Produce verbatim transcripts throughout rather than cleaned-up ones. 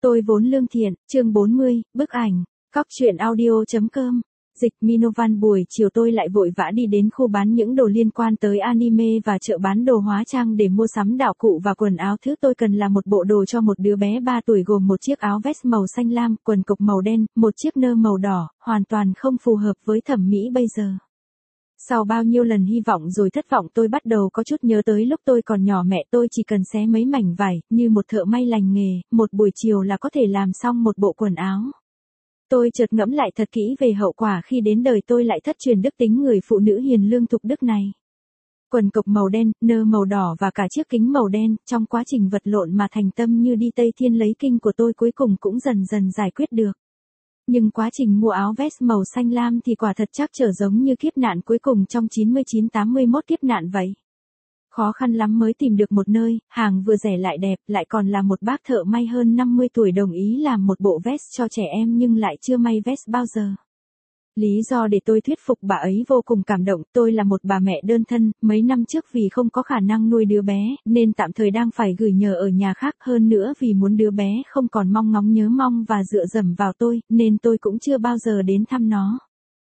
Tôi vốn lương thiện, chương bốn mươi, bức ảnh, cóc truyện audio.com. Dịch Minovan buổi chiều tôi lại vội vã đi đến khu bán những đồ liên quan tới anime và chợ bán đồ hóa trang để mua sắm đạo cụ và quần áo. Thứ tôi cần là một bộ đồ cho một đứa bé ba tuổi gồm một chiếc áo vest màu xanh lam, quần cộc màu đen, một chiếc nơ màu đỏ, hoàn toàn không phù hợp với thẩm mỹ bây giờ. Sau bao nhiêu lần hy vọng rồi thất vọng, tôi bắt đầu có chút nhớ tới lúc tôi còn nhỏ, mẹ tôi chỉ cần xé mấy mảnh vải, như một thợ may lành nghề, một buổi chiều là có thể làm xong một bộ quần áo. Tôi chợt ngẫm lại thật kỹ về hậu quả khi đến đời tôi lại thất truyền đức tính người phụ nữ hiền lương thục đức này. Quần cộc màu đen, nơ màu đỏ và cả chiếc kính màu đen, trong quá trình vật lộn mà thành tâm như đi Tây Thiên lấy kinh của tôi cuối cùng cũng dần dần giải quyết được. Nhưng quá trình mua áo vest màu xanh lam thì quả thật trắc trở giống như kiếp nạn cuối cùng trong chín mươi chín tám mươi mốt kiếp nạn vậy. Khó khăn lắm mới tìm được một nơi, hàng vừa rẻ lại đẹp, lại còn là một bác thợ may hơn năm mươi tuổi đồng ý làm một bộ vest cho trẻ em nhưng lại chưa may vest bao giờ. Lý do để tôi thuyết phục bà ấy vô cùng cảm động. Tôi là một bà mẹ đơn thân, mấy năm trước vì không có khả năng nuôi đứa bé, nên tạm thời đang phải gửi nhờ ở nhà khác. Hơn nữa vì muốn đứa bé không còn mong ngóng nhớ mong và dựa dẫm vào tôi, nên tôi cũng chưa bao giờ đến thăm nó.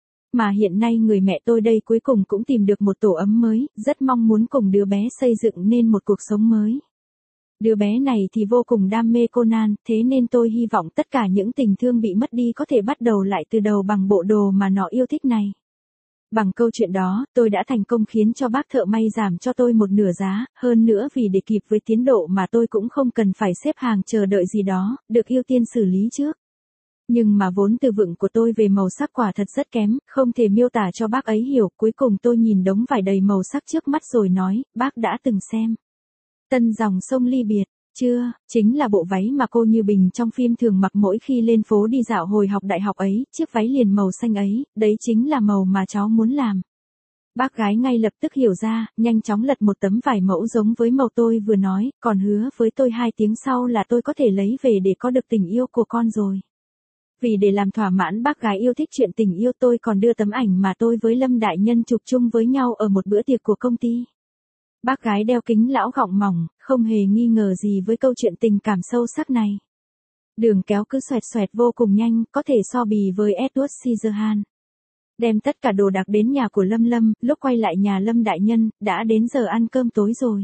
Mà hiện nay người mẹ tôi đây cuối cùng cũng tìm được một tổ ấm mới, rất mong muốn cùng đứa bé xây dựng nên một cuộc sống mới. Đứa bé này thì vô cùng đam mê Conan, thế nên tôi hy vọng tất cả những tình thương bị mất đi có thể bắt đầu lại từ đầu bằng bộ đồ mà nó yêu thích này. Bằng câu chuyện đó, tôi đã thành công khiến cho bác thợ may giảm cho tôi một nửa giá, hơn nữa vì để kịp với tiến độ mà tôi cũng không cần phải xếp hàng chờ đợi gì đó, được ưu tiên xử lý trước. Nhưng mà vốn từ vựng của tôi về màu sắc quả thật rất kém, không thể miêu tả cho bác ấy hiểu. Cuối cùng tôi nhìn đống vải đầy màu sắc trước mắt rồi nói, bác đã từng xem Tân dòng sông ly biệt chưa? Chính là bộ váy mà cô Như Bình trong phim thường mặc mỗi khi lên phố đi dạo hồi học đại học ấy, chiếc váy liền màu xanh ấy, đấy chính là màu mà cháu muốn làm. Bác gái ngay lập tức hiểu ra, nhanh chóng lật một tấm vải mẫu giống với màu tôi vừa nói, còn hứa với tôi hai tiếng sau là tôi có thể lấy về để có được tình yêu của con rồi. Vì để làm thỏa mãn bác gái yêu thích chuyện tình yêu, tôi còn đưa tấm ảnh mà tôi với Lâm đại nhân chụp chung với nhau ở một bữa tiệc của công ty. Bác gái đeo kính lão gọng mỏng, không hề nghi ngờ gì với câu chuyện tình cảm sâu sắc này. Đường kéo cứ xoẹt xoẹt vô cùng nhanh, có thể so bì với Edward Scissorhands. Đem tất cả đồ đạc đến nhà của Lâm Lâm, lúc quay lại nhà Lâm đại nhân, đã đến giờ ăn cơm tối rồi.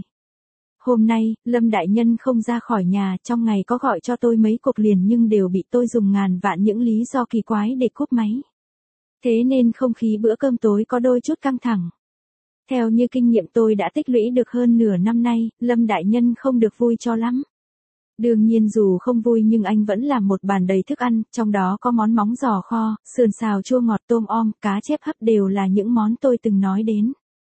Hôm nay, Lâm đại nhân không ra khỏi nhà, trong ngày có gọi cho tôi mấy cuộc liền nhưng đều bị tôi dùng ngàn vạn những lý do kỳ quái để cúp máy. Thế nên không khí bữa cơm tối có đôi chút căng thẳng. Theo như kinh nghiệm tôi đã tích lũy được hơn nửa năm nay, Lâm đại nhân không được vui cho lắm. Đương nhiên dù không vui nhưng anh vẫn làm một bàn đầy thức ăn, trong đó có món móng giò kho, sườn xào chua ngọt, tôm om, cá chép hấp đều là những món tôi từng nói đến.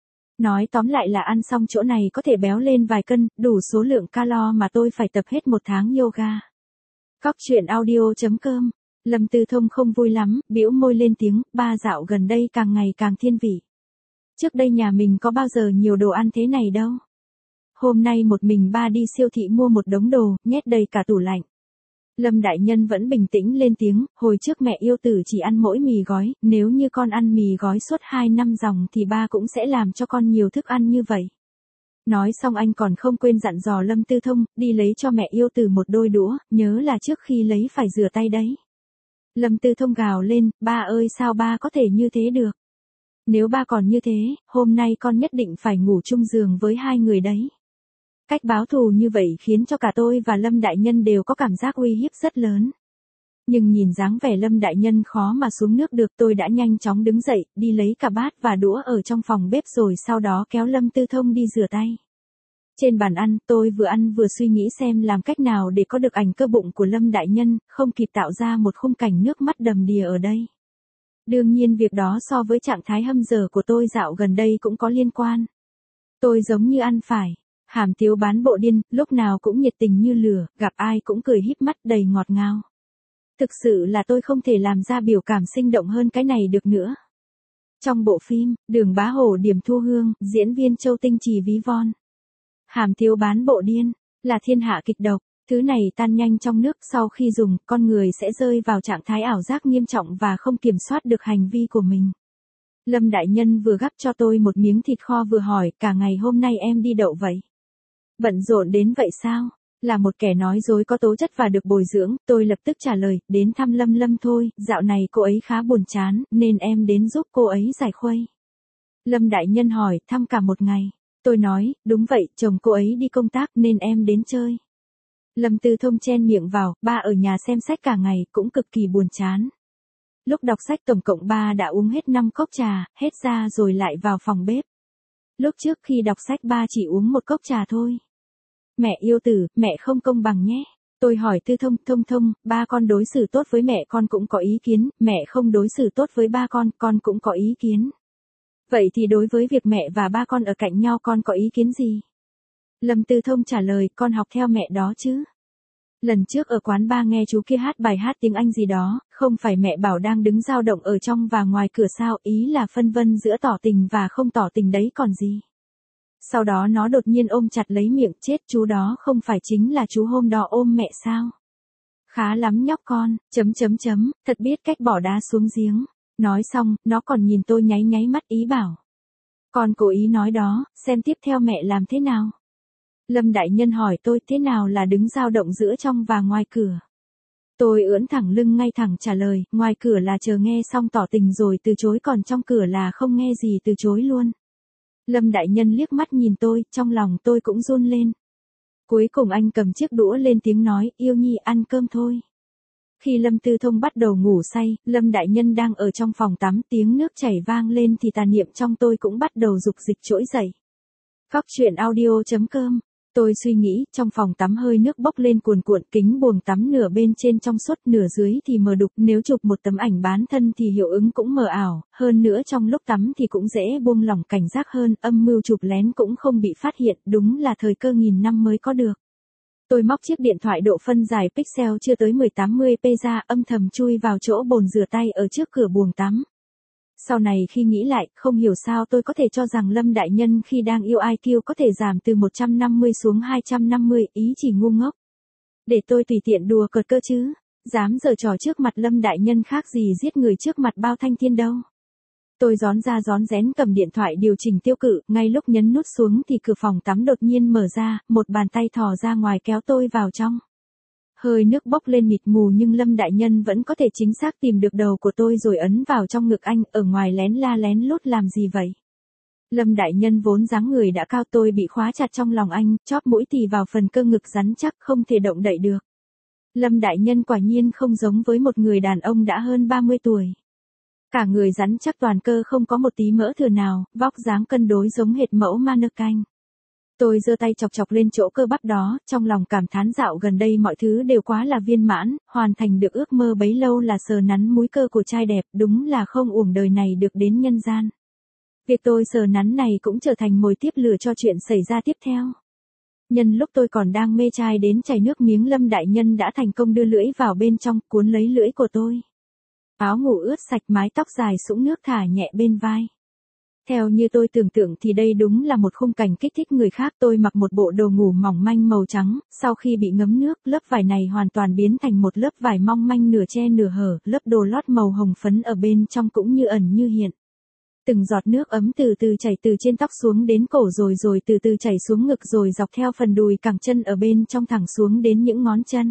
Nói tóm lại là ăn xong chỗ này có thể béo lên vài cân, đủ số lượng calo mà tôi phải tập hết một tháng yoga. Cóc truyện audio.com. Lâm Tư Thông không vui lắm, bĩu môi lên tiếng, ba dạo gần đây càng ngày càng thiên vị. Trước đây nhà mình có bao giờ nhiều đồ ăn thế này đâu. Hôm nay một mình ba đi siêu thị mua một đống đồ, nhét đầy cả tủ lạnh. Lâm đại nhân vẫn bình tĩnh lên tiếng, hồi trước mẹ yêu tử chỉ ăn mỗi mì gói, nếu như con ăn mì gói suốt hai năm dòng thì ba cũng sẽ làm cho con nhiều thức ăn như vậy. Nói xong anh còn không quên dặn dò Lâm Tư Thông, đi lấy cho mẹ yêu tử một đôi đũa, nhớ là trước khi lấy phải rửa tay đấy. Lâm Tư Thông gào lên, ba ơi sao ba có thể như thế được. Nếu ba còn như thế, hôm nay con nhất định phải ngủ chung giường với hai người đấy. Cách báo thù như vậy khiến cho cả tôi và Lâm đại nhân đều có cảm giác uy hiếp rất lớn. Nhưng nhìn dáng vẻ Lâm đại nhân khó mà xuống nước được, tôi đã nhanh chóng đứng dậy, đi lấy cả bát và đũa ở trong phòng bếp rồi sau đó kéo Lâm Tư Thông đi rửa tay. Trên bàn ăn, tôi vừa ăn vừa suy nghĩ xem làm cách nào để có được ảnh cơ bụng của Lâm đại nhân, không kịp tạo ra một khung cảnh nước mắt đầm đìa ở đây. Đương nhiên việc đó so với trạng thái hâm dở của tôi dạo gần đây cũng có liên quan. Tôi giống như ăn phải hàm tiếu bán bộ điên, lúc nào cũng nhiệt tình như lửa, gặp ai cũng cười híp mắt đầy ngọt ngào. Thực sự là tôi không thể làm ra biểu cảm sinh động hơn cái này được nữa. Trong bộ phim, Đường Bá Hổ Điểm Thu Hương, diễn viên Châu Tinh Trì ví von. Hàm tiếu bán bộ điên, là thiên hạ kịch độc. Thứ này tan nhanh trong nước, sau khi dùng, con người sẽ rơi vào trạng thái ảo giác nghiêm trọng và không kiểm soát được hành vi của mình. Lâm đại nhân vừa gắp cho tôi một miếng thịt kho vừa hỏi, cả ngày hôm nay em đi đậu vậy? Bận rộn đến vậy sao? Là một kẻ nói dối có tố chất và được bồi dưỡng, tôi lập tức trả lời, đến thăm Lâm Lâm thôi, dạo này cô ấy khá buồn chán, nên em đến giúp cô ấy giải khuây. Lâm đại nhân hỏi, thăm cả một ngày. Tôi nói, đúng vậy, chồng cô ấy đi công tác nên em đến chơi. Lâm Tư Thông chen miệng vào, ba ở nhà xem sách cả ngày, cũng cực kỳ buồn chán. Lúc đọc sách tổng cộng ba đã uống hết năm cốc trà, hết ra rồi lại vào phòng bếp. Lúc trước khi đọc sách ba chỉ uống một cốc trà thôi. Mẹ yêu tử, mẹ không công bằng nhé. Tôi hỏi Tư Thông, Thông Thông, ba con đối xử tốt với mẹ con cũng có ý kiến, mẹ không đối xử tốt với ba con, con cũng có ý kiến. Vậy thì đối với việc mẹ và ba con ở cạnh nhau con có ý kiến gì? Lâm Tư Thông trả lời, con học theo mẹ đó chứ. Lần trước ở quán ba nghe chú kia hát bài hát tiếng Anh gì đó, không phải mẹ bảo đang đứng dao động ở trong và ngoài cửa sao, ý là phân vân giữa tỏ tình và không tỏ tình đấy còn gì. Sau đó nó đột nhiên ôm chặt lấy miệng, chết, chú đó không phải chính là chú hôm đó ôm mẹ sao? Khá lắm nhóc con, chấm chấm chấm, thật biết cách bỏ đá xuống giếng. Nói xong, nó còn nhìn tôi nháy nháy mắt ý bảo. Con cố ý nói đó, xem tiếp theo mẹ làm thế nào. Lâm đại nhân hỏi tôi thế nào là đứng dao động giữa trong và ngoài cửa. Tôi ưỡn thẳng lưng ngay thẳng trả lời, ngoài cửa là chờ nghe xong tỏ tình rồi từ chối, còn trong cửa là không nghe gì từ chối luôn. Lâm đại nhân liếc mắt nhìn tôi, trong lòng tôi cũng run lên. Cuối cùng anh cầm chiếc đũa lên tiếng nói, yêu nhi ăn cơm thôi. Khi Lâm Tư Thông bắt đầu ngủ say, Lâm đại nhân đang ở trong phòng tắm, tiếng nước chảy vang lên thì tà niệm trong tôi cũng bắt đầu dục dịch trỗi dậy. Cóc truyện audio chấm com. Tôi suy nghĩ, trong phòng tắm hơi nước bốc lên cuồn cuộn, kính buồng tắm nửa bên trên trong suốt, nửa dưới thì mờ đục, nếu chụp một tấm ảnh bán thân thì hiệu ứng cũng mờ ảo, hơn nữa trong lúc tắm thì cũng dễ buông lỏng cảnh giác hơn, âm mưu chụp lén cũng không bị phát hiện, đúng là thời cơ nghìn năm mới có được. Tôi móc chiếc điện thoại độ phân giải pixel chưa tới mười tám mươi p ra, âm thầm chui vào chỗ bồn rửa tay ở trước cửa buồng tắm. Sau này khi nghĩ lại, không hiểu sao tôi có thể cho rằng Lâm đại nhân khi đang yêu i kiu có thể giảm từ một trăm năm mươi xuống hai trăm năm mươi, ý chỉ ngu ngốc. Để tôi tùy tiện đùa cợt cơ chứ, dám giở trò trước mặt Lâm đại nhân khác gì giết người trước mặt bao thanh thiên đâu. Tôi rón ra rón rén cầm điện thoại điều chỉnh tiêu cự, ngay lúc nhấn nút xuống thì cửa phòng tắm đột nhiên mở ra, một bàn tay thò ra ngoài kéo tôi vào trong. Hơi nước bốc lên mịt mù nhưng Lâm đại nhân vẫn có thể chính xác tìm được đầu của tôi rồi ấn vào trong ngực anh, ở ngoài lén la lén lút làm gì vậy? Lâm đại nhân vốn dáng người đã cao, tôi bị khóa chặt trong lòng anh, chóp mũi tì vào phần cơ ngực rắn chắc không thể động đậy được. Lâm đại nhân quả nhiên không giống với một người đàn ông đã hơn ba mươi tuổi. Cả người rắn chắc toàn cơ không có một tí mỡ thừa nào, vóc dáng cân đối giống hệt mẫu mannequin. Tôi giơ tay chọc chọc lên chỗ cơ bắp đó, trong lòng cảm thán dạo gần đây mọi thứ đều quá là viên mãn, hoàn thành được ước mơ bấy lâu là sờ nắn múi cơ của trai đẹp, đúng là không uổng đời này được đến nhân gian. Việc tôi sờ nắn này cũng trở thành mồi tiếp lửa cho chuyện xảy ra tiếp theo. Nhân lúc tôi còn đang mê trai đến chảy nước miếng, Lâm đại nhân đã thành công đưa lưỡi vào bên trong, cuốn lấy lưỡi của tôi. Áo ngủ ướt sạch, mái tóc dài sũng nước thả nhẹ bên vai. Theo như tôi tưởng tượng thì đây đúng là một khung cảnh kích thích người khác. Tôi mặc một bộ đồ ngủ mỏng manh màu trắng, sau khi bị ngấm nước, lớp vải này hoàn toàn biến thành một lớp vải mong manh nửa che nửa hở, lớp đồ lót màu hồng phấn ở bên trong cũng như ẩn như hiện. Từng giọt nước ấm từ từ chảy từ trên tóc xuống đến cổ rồi rồi từ từ chảy xuống ngực rồi dọc theo phần đùi cẳng chân ở bên trong thẳng xuống đến những ngón chân.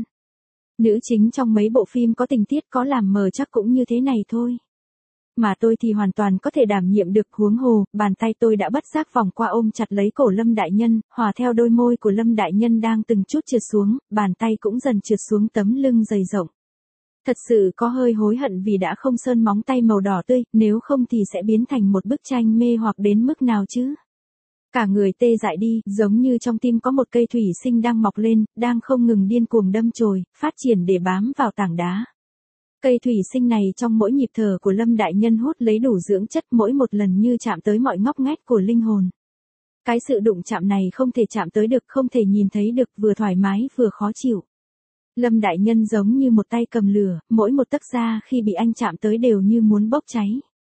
Nữ chính trong mấy bộ phim có tình tiết có làm mờ chắc cũng như thế này thôi. Mà tôi thì hoàn toàn có thể đảm nhiệm được, huống hồ, bàn tay tôi đã bất giác vòng qua ôm chặt lấy cổ Lâm đại nhân, hòa theo đôi môi của Lâm đại nhân đang từng chút trượt xuống, bàn tay cũng dần trượt xuống tấm lưng dày rộng. Thật sự có hơi hối hận vì đã không sơn móng tay màu đỏ tươi, nếu không thì sẽ biến thành một bức tranh mê hoặc đến mức nào chứ. Cả người tê dại đi, giống như trong tim có một cây thủy sinh đang mọc lên, đang không ngừng điên cuồng đâm chồi, phát triển để bám vào tảng đá. Cây thủy sinh này trong mỗi nhịp thở của Lâm đại nhân hút lấy đủ dưỡng chất, mỗi một lần như chạm tới mọi ngóc ngách của linh hồn. Cái sự đụng chạm này không thể chạm tới được, không thể nhìn thấy được, vừa thoải mái vừa khó chịu. Lâm đại nhân giống như một tay cầm lửa, mỗi một tấc da khi bị anh chạm tới đều như muốn bốc cháy.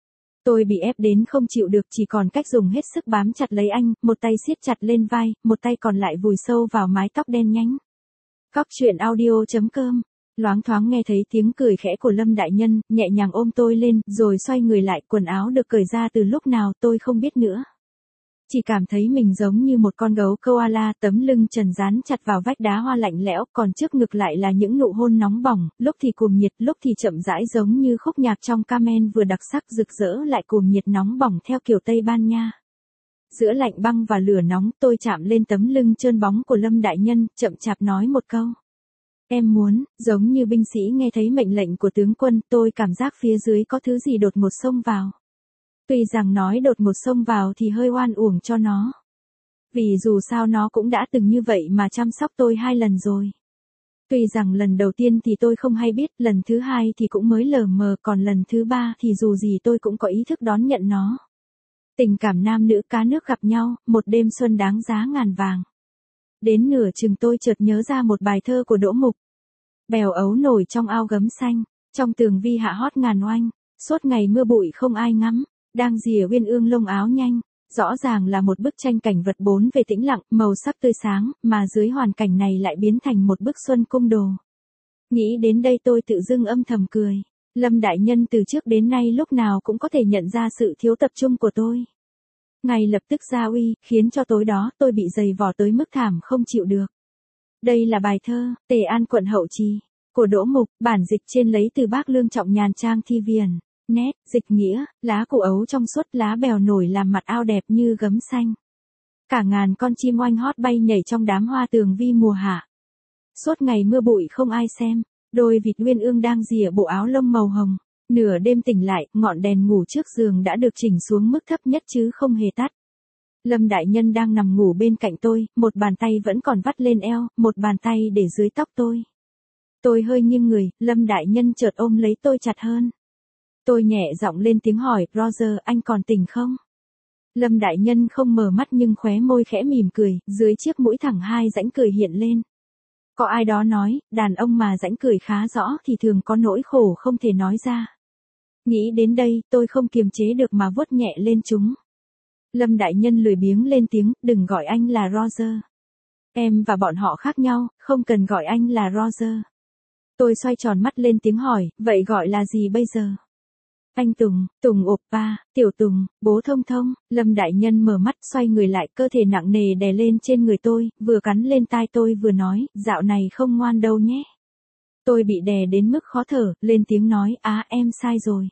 Tôi bị ép đến không chịu được, chỉ còn cách dùng hết sức bám chặt lấy anh, một tay siết chặt lên vai, một tay còn lại vùi sâu vào mái tóc đen nhánh. Cóc truyện audio chấm com. Loáng thoáng nghe thấy tiếng cười khẽ của Lâm đại nhân, nhẹ nhàng ôm tôi lên, rồi xoay người lại, quần áo được cởi ra từ lúc nào tôi không biết nữa. Chỉ cảm thấy mình giống như một con gấu koala, tấm lưng trần dán chặt vào vách đá hoa lạnh lẽo, còn trước ngực lại là những nụ hôn nóng bỏng, lúc thì cuồng nhiệt, lúc thì chậm rãi giống như khúc nhạc trong Carmen vừa đặc sắc rực rỡ lại cuồng nhiệt nóng bỏng theo kiểu Tây Ban Nha. Giữa lạnh băng và lửa nóng, tôi chạm lên tấm lưng trơn bóng của Lâm đại nhân, chậm chạp nói một câu. Em muốn, giống như binh sĩ nghe thấy mệnh lệnh của tướng quân, tôi cảm giác phía dưới có thứ gì đột ngột xông vào. Tuy rằng nói đột ngột xông vào thì hơi oan uổng cho nó. Vì dù sao nó cũng đã từng như vậy mà chăm sóc tôi hai lần rồi. Tuy rằng lần đầu tiên thì tôi không hay biết, lần thứ hai thì cũng mới lờ mờ, còn lần thứ ba thì dù gì tôi cũng có ý thức đón nhận nó. Tình cảm nam nữ cá nước gặp nhau, một đêm xuân đáng giá ngàn vàng. Đến nửa chừng tôi chợt nhớ ra một bài thơ của Đỗ Mục. Bèo ấu nổi trong ao gấm xanh, trong tường vi hạ hót ngàn oanh, suốt ngày mưa bụi không ai ngắm, đang rìa uyên ương lông áo nhanh. Rõ ràng là một bức tranh cảnh vật bốn về tĩnh lặng, màu sắc tươi sáng, mà dưới hoàn cảnh này lại biến thành một bức xuân cung đồ. Nghĩ đến đây tôi tự dưng âm thầm cười. Lâm đại nhân từ trước đến nay lúc nào cũng có thể nhận ra sự thiếu tập trung của tôi. Ngay lập tức ra uy, khiến cho tối đó tôi bị dày vò tới mức thảm không chịu được. Đây là bài thơ, Tề An quận Hậu Trì, của Đỗ Mục, bản dịch trên lấy từ Bác Lương Trọng Nhàn trang thi viền. Nét, dịch nghĩa, lá củ ấu trong suốt, lá bèo nổi làm mặt ao đẹp như gấm xanh. Cả ngàn con chim oanh hót bay nhảy trong đám hoa tường vi mùa hạ. Suốt ngày mưa bụi không ai xem, đôi vịt uyên ương đang rìa bộ áo lông màu hồng. Nửa đêm tỉnh lại, ngọn đèn ngủ trước giường đã được chỉnh xuống mức thấp nhất chứ không hề tắt. Lâm đại nhân đang nằm ngủ bên cạnh tôi, một bàn tay vẫn còn vắt lên eo, một bàn tay để dưới tóc tôi. Tôi hơi nghiêng người, Lâm đại nhân chợt ôm lấy tôi chặt hơn. Tôi nhẹ giọng lên tiếng hỏi, Roger, anh còn tỉnh không? Lâm đại nhân không mở mắt nhưng khóe môi khẽ mỉm cười, dưới chiếc mũi thẳng hai rãnh cười hiện lên. Có ai đó nói, đàn ông mà rãnh cười khá rõ thì thường có nỗi khổ không thể nói ra. Nghĩ đến đây, tôi không kiềm chế được mà vuốt nhẹ lên chúng. Lâm đại nhân lười biếng lên tiếng, đừng gọi anh là Roger. Em và bọn họ khác nhau, không cần gọi anh là Roger. Tôi xoay tròn mắt lên tiếng hỏi, vậy gọi là gì bây giờ? Anh Tùng, Tùng Oppa, Tiểu Tùng, bố Thông Thông. Lâm đại nhân mở mắt xoay người lại, cơ thể nặng nề đè lên trên người tôi, vừa cắn lên tai tôi vừa nói, dạo này không ngoan đâu nhé. Tôi bị đè đến mức khó thở, lên tiếng nói, á em sai rồi.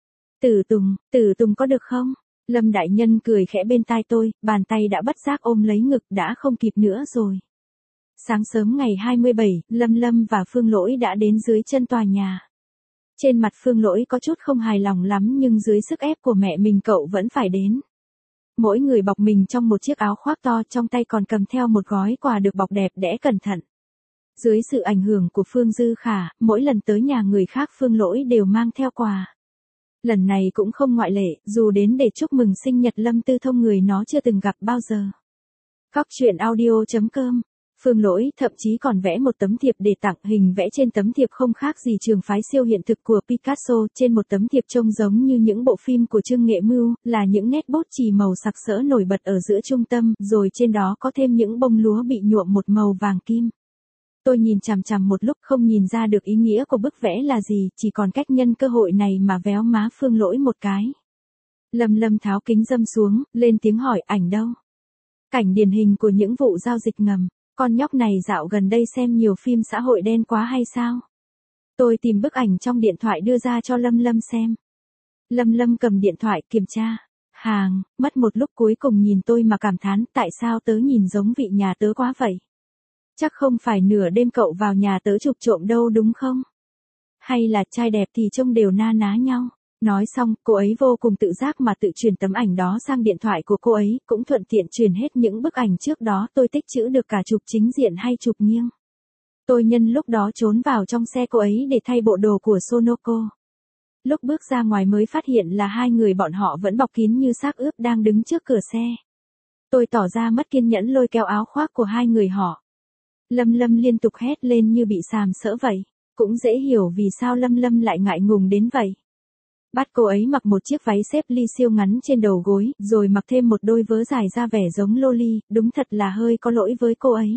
Tử Tùng, Tử Tùng có được không? Lâm đại nhân cười khẽ bên tai tôi, bàn tay đã bất giác ôm lấy ngực, đã không kịp nữa rồi. Sáng sớm ngày hai mươi bảy, Lâm Lâm và Phương Lỗi đã đến dưới chân tòa nhà. Trên mặt Phương Lỗi có chút không hài lòng lắm nhưng dưới sức ép của mẹ mình cậu vẫn phải đến. Mỗi người bọc mình trong một chiếc áo khoác to, trong tay còn cầm theo một gói quà được bọc đẹp đẽ cẩn thận. Dưới sự ảnh hưởng của Phương Dư Khả, mỗi lần tới nhà người khác Phương Lỗi đều mang theo quà. Lần này cũng không ngoại lệ, dù đến để chúc mừng sinh nhật Lâm Tư Thông người nó chưa từng gặp bao giờ. Góc truyện audio chấm com. Phương Lỗi thậm chí còn vẽ một tấm thiệp để tặng, hình vẽ trên tấm thiệp không khác gì trường phái siêu hiện thực của Picasso, trên một tấm thiệp trông giống như những bộ phim của Trương Nghệ Mưu, là những nét bút chì màu sặc sỡ nổi bật ở giữa trung tâm, rồi trên đó có thêm những bông lúa bị nhuộm một màu vàng kim. Tôi nhìn chằm chằm một lúc không nhìn ra được ý nghĩa của bức vẽ là gì, chỉ còn cách nhân cơ hội này mà véo má Phương Lỗi một cái. Lâm Lâm tháo kính râm xuống, lên tiếng hỏi, ảnh đâu? Cảnh điển hình của những vụ giao dịch ngầm. Con nhóc này dạo gần đây xem nhiều phim xã hội đen quá hay sao? Tôi tìm bức ảnh trong điện thoại đưa ra cho Lâm Lâm xem. Lâm Lâm cầm điện thoại kiểm tra. Hàng, mất một lúc cuối cùng nhìn tôi mà cảm thán, tại sao tớ nhìn giống vị nhà tớ quá vậy? Chắc không phải nửa đêm cậu vào nhà tớ chụp trộm đâu đúng không? Hay là trai đẹp thì trông đều na ná nhau? Nói xong, cô ấy vô cùng tự giác mà tự truyền tấm ảnh đó sang điện thoại của cô ấy, cũng thuận tiện truyền hết những bức ảnh trước đó tôi tích trữ được cả chụp chính diện hay chụp nghiêng. Tôi nhân lúc đó trốn vào trong xe cô ấy để thay bộ đồ của Sonoko. Lúc bước ra ngoài mới phát hiện là hai người bọn họ vẫn bọc kín như xác ướp đang đứng trước cửa xe. Tôi tỏ ra mất kiên nhẫn lôi kéo áo khoác của hai người họ. Lâm Lâm liên tục hét lên như bị sàm sỡ vậy. Cũng dễ hiểu vì sao Lâm Lâm lại ngại ngùng đến vậy. Bắt cô ấy mặc một chiếc váy xếp ly siêu ngắn trên đầu gối, rồi mặc thêm một đôi vớ dài ra vẻ giống loli, đúng thật là hơi có lỗi với cô ấy.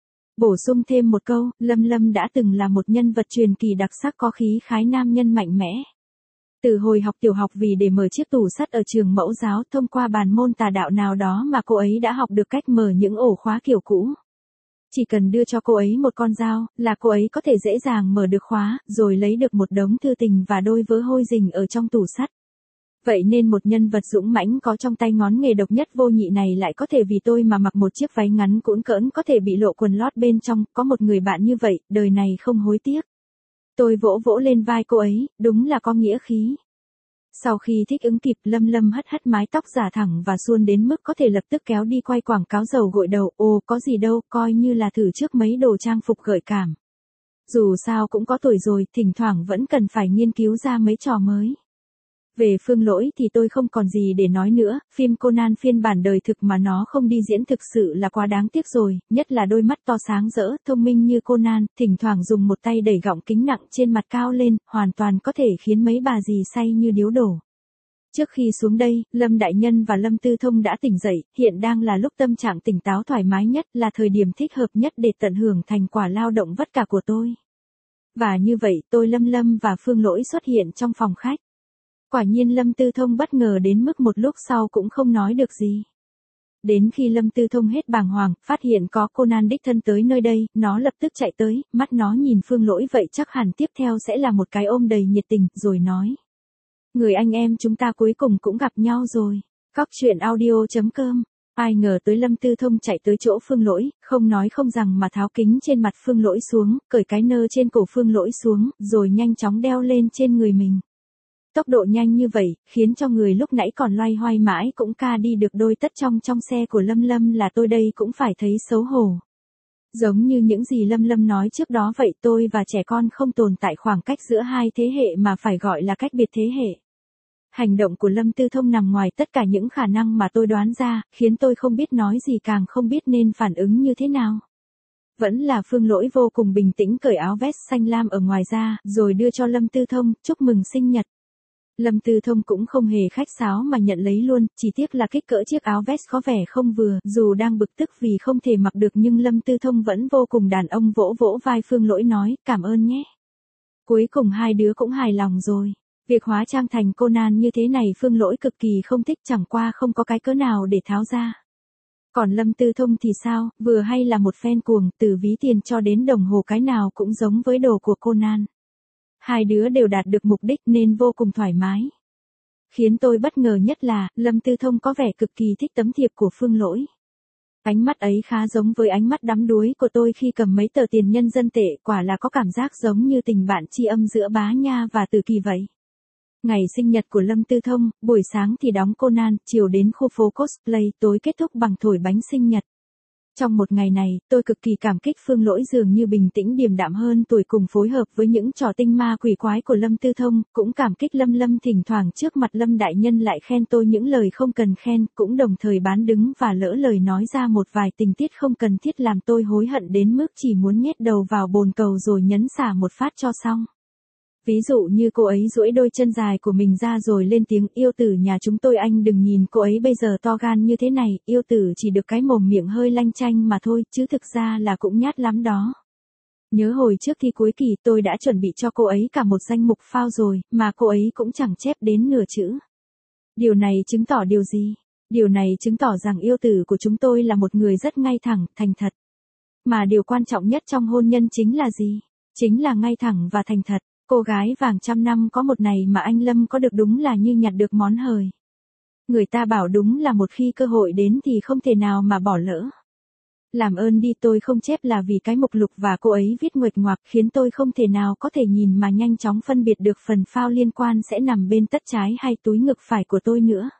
Bổ sung thêm một câu, Lâm Lâm đã từng là một nhân vật truyền kỳ đặc sắc có khí khái nam nhân mạnh mẽ. Từ hồi học tiểu học vì để mở chiếc tủ sắt ở trường mẫu giáo thông qua bàn môn tà đạo nào đó mà cô ấy đã học được cách mở những ổ khóa kiểu cũ. Chỉ cần đưa cho cô ấy một con dao, là cô ấy có thể dễ dàng mở được khóa, rồi lấy được một đống thư tình và đôi vớ hôi rình ở trong tủ sắt. Vậy nên một nhân vật dũng mãnh có trong tay ngón nghề độc nhất vô nhị này lại có thể vì tôi mà mặc một chiếc váy ngắn cũn cỡn có thể bị lộ quần lót bên trong, có một người bạn như vậy, đời này không hối tiếc. Tôi vỗ vỗ lên vai cô ấy, đúng là có nghĩa khí. Sau khi thích ứng kịp, Lâm Lâm hất hất mái tóc giả thẳng và suôn đến mức có thể lập tức kéo đi quay quảng cáo dầu gội đầu, ồ có gì đâu, coi như là thử trước mấy đồ trang phục gợi cảm. Dù sao cũng có tuổi rồi, thỉnh thoảng vẫn cần phải nghiên cứu ra mấy trò mới. Về Phương Lỗi thì tôi không còn gì để nói nữa, phim Conan phiên bản đời thực mà nó không đi diễn thực sự là quá đáng tiếc rồi, nhất là đôi mắt to sáng rỡ, thông minh như Conan, thỉnh thoảng dùng một tay đẩy gọng kính nặng trên mặt cao lên, hoàn toàn có thể khiến mấy bà dì say như điếu đổ. Trước khi xuống đây, Lâm Đại Nhân và Lâm Tư Thông đã tỉnh dậy, hiện đang là lúc tâm trạng tỉnh táo thoải mái nhất, là thời điểm thích hợp nhất để tận hưởng thành quả lao động vất vả của tôi. Và như vậy, tôi Lâm Lâm và Phương Lỗi xuất hiện trong phòng khách. Quả nhiên Lâm Tư Thông bất ngờ đến mức một lúc sau cũng không nói được gì. Đến khi Lâm Tư Thông hết bàng hoàng, phát hiện có Conan đích thân tới nơi đây, nó lập tức chạy tới, mắt nó nhìn Phương Lỗi vậy chắc hẳn tiếp theo sẽ là một cái ôm đầy nhiệt tình, rồi nói. Người anh em chúng ta cuối cùng cũng gặp nhau rồi. Cóc truyện audio chấm com. Ai ngờ tới Lâm Tư Thông chạy tới chỗ Phương Lỗi, không nói không rằng mà tháo kính trên mặt Phương Lỗi xuống, cởi cái nơ trên cổ Phương Lỗi xuống, rồi nhanh chóng đeo lên trên người mình. Tốc độ nhanh như vậy, khiến cho người lúc nãy còn loay hoay mãi cũng ca đi được đôi tất trong trong xe của Lâm Lâm là tôi đây cũng phải thấy xấu hổ. Giống như những gì Lâm Lâm nói trước đó vậy, tôi và trẻ con không tồn tại khoảng cách giữa hai thế hệ mà phải gọi là cách biệt thế hệ. Hành động của Lâm Tư Thông nằm ngoài tất cả những khả năng mà tôi đoán ra, khiến tôi không biết nói gì càng không biết nên phản ứng như thế nào. Vẫn là Phương Lỗi vô cùng bình tĩnh cởi áo vest xanh lam ở ngoài ra, rồi đưa cho Lâm Tư Thông, chúc mừng sinh nhật. Lâm Tư Thông cũng không hề khách sáo mà nhận lấy luôn, chỉ tiếc là kích cỡ chiếc áo vest có vẻ không vừa, dù đang bực tức vì không thể mặc được nhưng Lâm Tư Thông vẫn vô cùng đàn ông vỗ vỗ vai Phương Lỗi nói, cảm ơn nhé. Cuối cùng hai đứa cũng hài lòng rồi. Việc hóa trang thành Conan như thế này Phương Lỗi cực kỳ không thích, chẳng qua không có cái cớ nào để tháo ra. Còn Lâm Tư Thông thì sao, vừa hay là một fan cuồng, từ ví tiền cho đến đồng hồ cái nào cũng giống với đồ của Conan. Hai đứa đều đạt được mục đích nên vô cùng thoải mái. Khiến tôi bất ngờ nhất là, Lâm Tư Thông có vẻ cực kỳ thích tấm thiệp của Phương Lỗi. Ánh mắt ấy khá giống với ánh mắt đắm đuối của tôi khi cầm mấy tờ tiền nhân dân tệ, quả là có cảm giác giống như tình bạn tri âm giữa Bá Nha và Từ Kỳ vậy. Ngày sinh nhật của Lâm Tư Thông, buổi sáng thì đóng Conan, chiều đến khu phố cosplay, tối kết thúc bằng thổi bánh sinh nhật. Trong một ngày này, tôi cực kỳ cảm kích Phương Lỗi dường như bình tĩnh điềm đạm hơn tuổi cùng phối hợp với những trò tinh ma quỷ quái của Lâm Tư Thông, cũng cảm kích Lâm Lâm thỉnh thoảng trước mặt Lâm Đại Nhân lại khen tôi những lời không cần khen, cũng đồng thời bán đứng và lỡ lời nói ra một vài tình tiết không cần thiết làm tôi hối hận đến mức chỉ muốn nhét đầu vào bồn cầu rồi nhấn xả một phát cho xong. Ví dụ như cô ấy duỗi đôi chân dài của mình ra rồi lên tiếng, yêu tử nhà chúng tôi anh đừng nhìn cô ấy bây giờ to gan như thế này, yêu tử chỉ được cái mồm miệng hơi lanh chanh mà thôi, chứ thực ra là cũng nhát lắm đó. Nhớ hồi trước thi cuối kỳ tôi đã chuẩn bị cho cô ấy cả một danh mục phao rồi, mà cô ấy cũng chẳng chép đến nửa chữ. Điều này chứng tỏ điều gì? Điều này chứng tỏ rằng yêu tử của chúng tôi là một người rất ngay thẳng, thành thật. Mà điều quan trọng nhất trong hôn nhân chính là gì? Chính là ngay thẳng và thành thật. Cô gái vàng trăm năm có một này mà anh Lâm có được đúng là như nhặt được món hời. Người ta bảo đúng là một khi cơ hội đến thì không thể nào mà bỏ lỡ. Làm ơn đi, tôi không chép là vì cái mục lục và cô ấy viết nguệch ngoạc khiến tôi không thể nào có thể nhìn mà nhanh chóng phân biệt được phần phao liên quan sẽ nằm bên tất trái hay túi ngực phải của tôi nữa.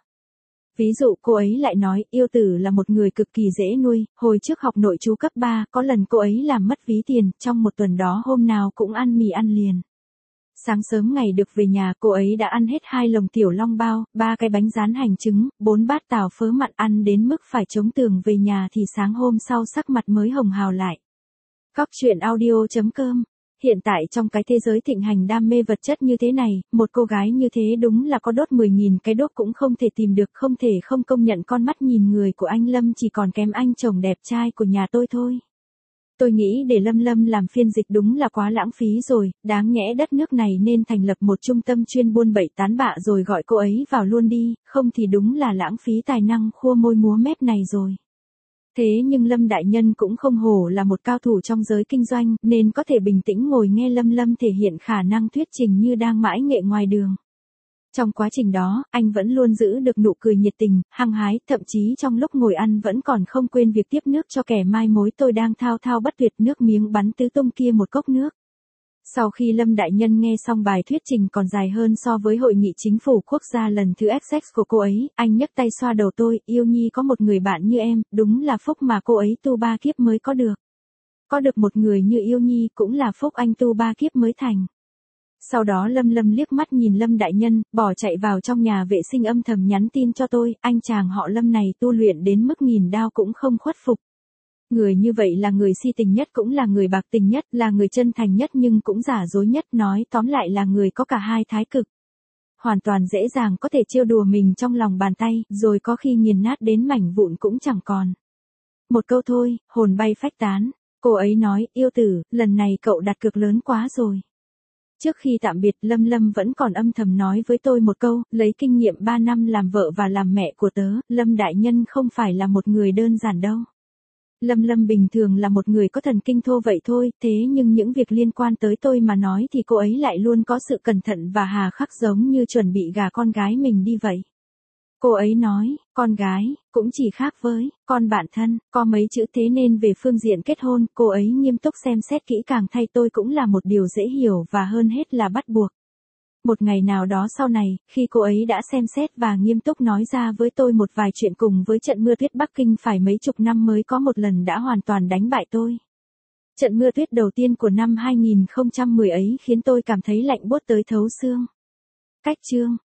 Ví dụ cô ấy lại nói, yêu tử là một người cực kỳ dễ nuôi, hồi trước học nội trú cấp ba, có lần cô ấy làm mất ví tiền, trong một tuần đó hôm nào cũng ăn mì ăn liền. Sáng sớm ngày được về nhà cô ấy đã ăn hết hai lồng tiểu long bao, ba cái bánh rán hành trứng, bốn bát tàu phớ mặn, ăn đến mức phải chống tường về nhà thì sáng hôm sau sắc mặt mới hồng hào lại. Cóc truyện audio chấm com. Hiện tại trong cái thế giới thịnh hành đam mê vật chất như thế này, một cô gái như thế đúng là có đốt mười nghìn cái đốt cũng không thể tìm được, không thể không công nhận con mắt nhìn người của anh Lâm chỉ còn kém anh chồng đẹp trai của nhà tôi thôi. Tôi nghĩ để Lâm Lâm làm phiên dịch đúng là quá lãng phí rồi, đáng nhẽ đất nước này nên thành lập một trung tâm chuyên buôn bậy tán bạ rồi gọi cô ấy vào luôn đi, không thì đúng là lãng phí tài năng khua môi múa mép này rồi. Thế nhưng Lâm đại nhân cũng không hổ là một cao thủ trong giới kinh doanh, nên có thể bình tĩnh ngồi nghe Lâm Lâm thể hiện khả năng thuyết trình như đang mãi nghệ ngoài đường. Trong quá trình đó, anh vẫn luôn giữ được nụ cười nhiệt tình, hăng hái, thậm chí trong lúc ngồi ăn vẫn còn không quên việc tiếp nước cho kẻ mai mối tôi đang thao thao bất tuyệt nước miếng bắn tứ tung kia một cốc nước. Sau khi Lâm đại nhân nghe xong bài thuyết trình còn dài hơn so với hội nghị chính phủ quốc gia lần thứ ích ích của cô ấy, anh nhấc tay xoa đầu tôi, yêu nhi có một người bạn như em, đúng là phúc mà cô ấy tu ba kiếp mới có được. Có được một người như yêu nhi cũng là phúc anh tu ba kiếp mới thành. Sau đó Lâm Lâm liếc mắt nhìn Lâm đại nhân, bỏ chạy vào trong nhà vệ sinh âm thầm nhắn tin cho tôi, anh chàng họ Lâm này tu luyện đến mức nghìn đao cũng không khuất phục. Người như vậy là người si tình nhất cũng là người bạc tình nhất, là người chân thành nhất nhưng cũng giả dối nhất, nói tóm lại là người có cả hai thái cực. Hoàn toàn dễ dàng có thể trêu đùa mình trong lòng bàn tay, rồi có khi nghiền nát đến mảnh vụn cũng chẳng còn. Một câu thôi, hồn bay phách tán. Cô ấy nói, yêu tử, lần này cậu đặt cược lớn quá rồi. Trước khi tạm biệt Lâm Lâm vẫn còn âm thầm nói với tôi một câu, lấy kinh nghiệm ba năm làm vợ và làm mẹ của tớ, Lâm đại nhân không phải là một người đơn giản đâu. Lâm Lâm bình thường là một người có thần kinh thô vậy thôi, thế nhưng những việc liên quan tới tôi mà nói thì cô ấy lại luôn có sự cẩn thận và hà khắc giống như chuẩn bị gả con gái mình đi vậy. Cô ấy nói, con gái, cũng chỉ khác với, con bạn thân, có mấy chữ thế nên về phương diện kết hôn, cô ấy nghiêm túc xem xét kỹ càng thay tôi cũng là một điều dễ hiểu và hơn hết là bắt buộc. Một ngày nào đó sau này, khi cô ấy đã xem xét và nghiêm túc nói ra với tôi một vài chuyện cùng với trận mưa tuyết Bắc Kinh phải mấy chục năm mới có một lần đã hoàn toàn đánh bại tôi. Trận mưa tuyết đầu tiên của năm hai nghìn không trăm mười ấy khiến tôi cảm thấy lạnh buốt tới thấu xương. Cách chương